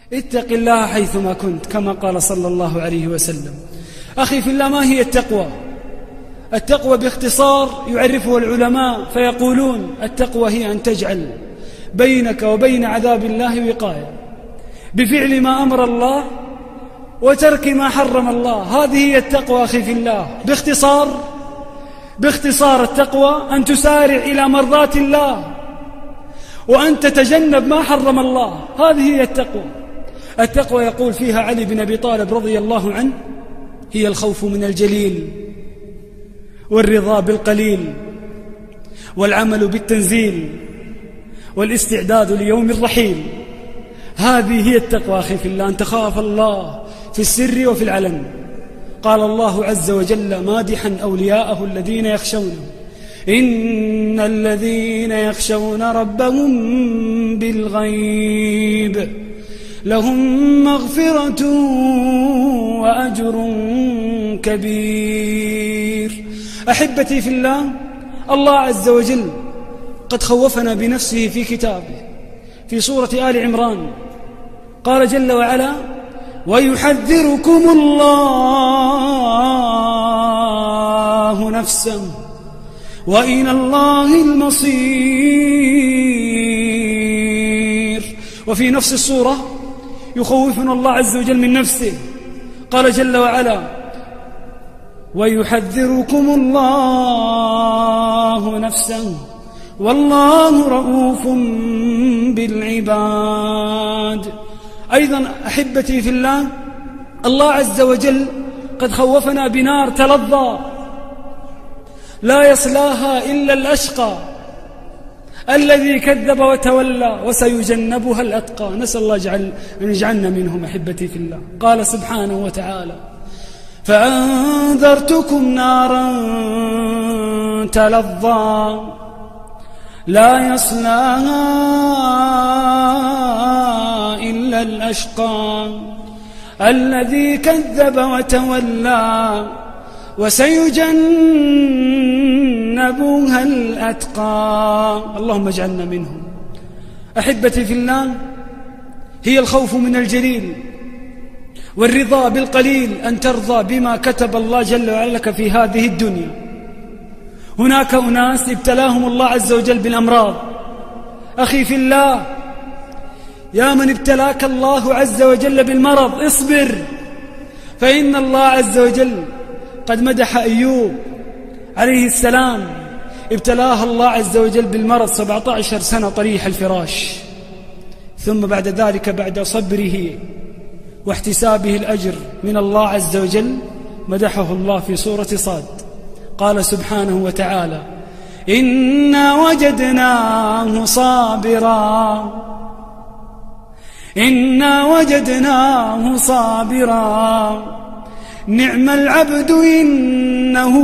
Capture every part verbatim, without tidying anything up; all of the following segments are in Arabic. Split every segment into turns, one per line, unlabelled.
اتق الله حيثما كنت كما قال صلى الله عليه وسلم. أخي في الله، ما هي التقوى؟ التقوى باختصار يعرفه العلماء فيقولون: التقوى هي أن تجعل بينك وبين عذاب الله وقاية بفعل ما أمر الله وترك ما حرم الله. هذه هي التقوى أخي في الله. باختصار باختصار التقوى أن تسارع إلى مرضات الله وأن تتجنب ما حرم الله. هذه هي التقوى. التقوى يقول فيها علي بن أبي طالب رضي الله عنه: هي الخوف من الجليل والرضا بالقليل والعمل بالتنزيل والاستعداد ليوم الرحيل. هذه هي التقوى أخي في الله، أن تخاف الله في السر وفي العلن. قال الله عز وجل مادحا أولياءه الذين يخشونه: إن الذين يخشون ربهم بالغيب لهم مغفرة وأجر كبير. أحبتي في الله، الله عز وجل قد خوفنا بنفسه في كتابه في سورة آل عمران. قال جل وعلا: ويحذركم الله نفسه وإلى الله المصير. وفي نفس السورة يخوفنا الله عز وجل من نفسه. قال جل وعلا: ويحذركم الله نفسه والله رؤوف بالعباد. أيضا أحبتي في الله، الله عز وجل قد خوفنا بنار تلظى لا يصلاها إلا الأشقى الذي كذب وتولى وسيجنبها الأتقى. نسأل الله جعل أن يجعلنا منهم أحبتي في الله. قال سبحانه وتعالى: فأنذرتكم نارا تلظى لا يصلاها إلا الأشقى الذي كذب وتولى وسيجنبها الأتقى. اللهم اجعلنا منهم. أحبتي في الله، هي الخوف من الجليل والرضا بالقليل، أن ترضى بما كتب الله جل وعلا لك في هذه الدنيا. هناك أناس ابتلاهم الله عز وجل بالأمراض. أخي في الله، يا من ابتلاك الله عز وجل بالمرض اصبر، فإن الله عز وجل قد مدح أيوب عليه السلام، ابتلاه الله عز وجل بالمرض سبعة عشر سنة طريح الفراش، ثم بعد ذلك بعد صبره واحتسابه الأجر من الله عز وجل مدحه الله في سورة صاد. قال سبحانه وتعالى: إنا وجدناه صابرا إنا وجدناه صابرا نعم العبد إنه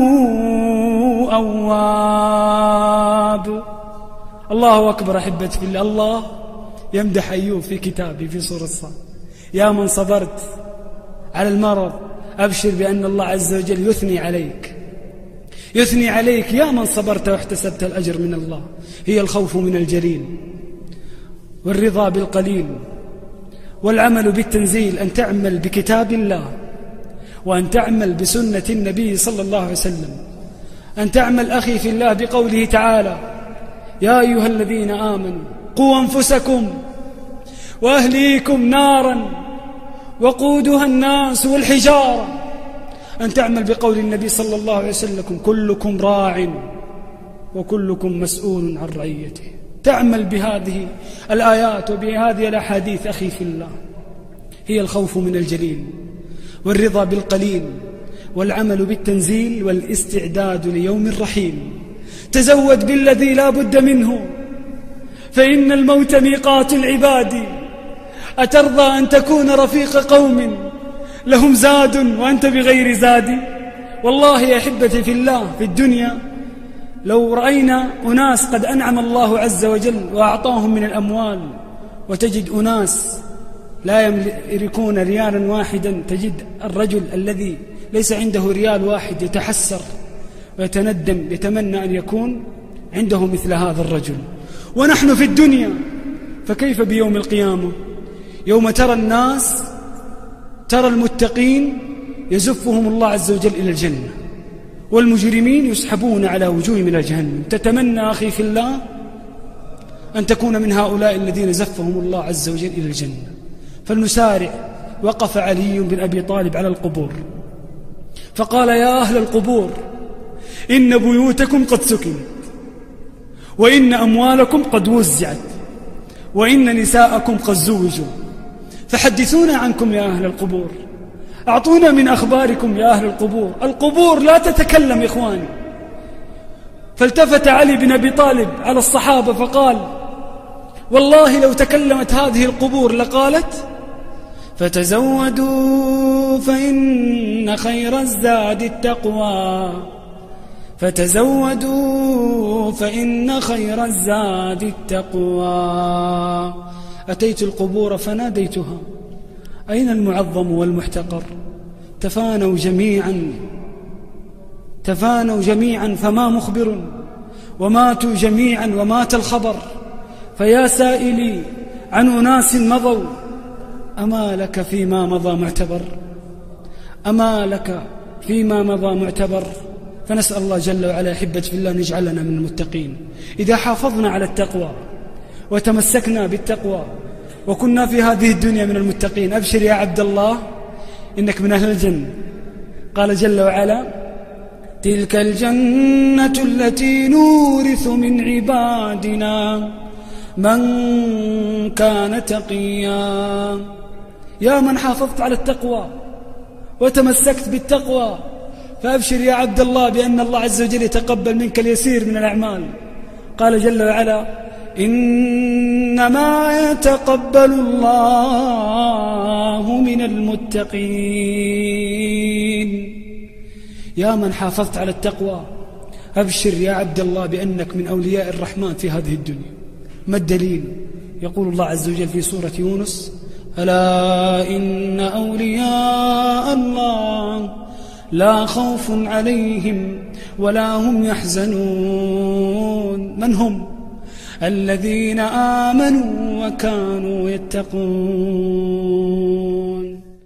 أواب. الله أكبر. أحبتي في الله، الله يمدح أيوب في كتابه في سورة صاد: يا من صبرت على المرض أبشر بأن الله عز وجل يثني عليك يثني عليك يا من صبرت واحتسبت الأجر من الله. هي الخوف من الجليل والرضا بالقليل والعمل بالتنزيل، أن تعمل بكتاب الله وأن تعمل بسنة النبي صلى الله عليه وسلم، أن تعمل أخي في الله بقوله تعالى: يا أيها الذين آمنوا قوا أنفسكم وأهليكم نارا وقودها الناس والحجارة. أن تعمل بقول النبي صلى الله عليه وسلم: كلكم راع وكلكم مسؤول عن رعيته. تعمل بهذه الآيات وبهذه الأحاديث أخي في الله. هي الخوف من الجليل والرضا بالقليل والعمل بالتنزيل والاستعداد ليوم الرحيل. تزود بالذي لا بد منه، فإن الموت ميقات العباد. أترضى أن تكون رفيق قوم لهم زاد وأنت بغير زاد؟ والله يا أحبتي في الله، في الدنيا لو رأينا أناس قد أنعم الله عز وجل وأعطاهم من الأموال، وتجد أناس لا يملكون ريالا واحدا، تجد الرجل الذي ليس عنده ريال واحد يتحسر ويتندم، يتمنى أن يكون عنده مثل هذا الرجل. ونحن في الدنيا، فكيف بيوم القيامة؟ يوم ترى الناس، ترى المتقين يزفهم الله عز وجل إلى الجنة، والمجرمين يسحبون على وجوههم إلى جهنم. تتمنى أخي في الله أن تكون من هؤلاء الذين زفهم الله عز وجل إلى الجنة. فلنسارع. وقف علي بن أبي طالب على القبور فقال: يا أهل القبور، إن بيوتكم قد سكنت، وإن أموالكم قد وزعت، وإن نساءكم قد زوجوا، فحدثونا عنكم يا أهل القبور، أعطونا من أخباركم يا أهل القبور. القبور لا تتكلم يا إخواني. فالتفت علي بن أبي طالب على الصحابة فقال: والله لو تكلمت هذه القبور لقالت: فتزودوا فإن خير الزاد التقوى، فتزودوا فإن خير الزاد التقوى. أتيت القبور فناديتها: أين المعظم والمحتقر؟ تفانوا جميعا، تفانوا جميعا فما مخبر، وماتوا جميعا ومات الخبر. فيا سائلي عن أناس مضوا، أما لك فيما مضى معتبر، أما لك فيما مضى معتبر. فنسأل الله جل وعلا أحبة في الله أن يجعلنا من المتقين. إذا حافظنا على التقوى وتمسكنا بالتقوى وكنا في هذه الدنيا من المتقين، أبشر يا عبد الله إنك من أهل الجنة. قال جل وعلا: تلك الجنة التي نورث من عبادنا من كان تقيا. يا من حافظت على التقوى وتمسكت بالتقوى، فأبشر يا عبد الله بأن الله عز وجل يتقبل منك اليسير من الأعمال. قال جل وعلا: إنما يتقبل الله من المتقين. يا من حافظت على التقوى، أبشر يا عبد الله بأنك من أولياء الرحمن في هذه الدنيا. ما الدليل؟ يقول الله عز وجل في سورة يونس: ألا إن أولياء الله لا خوف عليهم ولا هم يحزنون. من هم؟ الذين آمنوا وكانوا يتقون.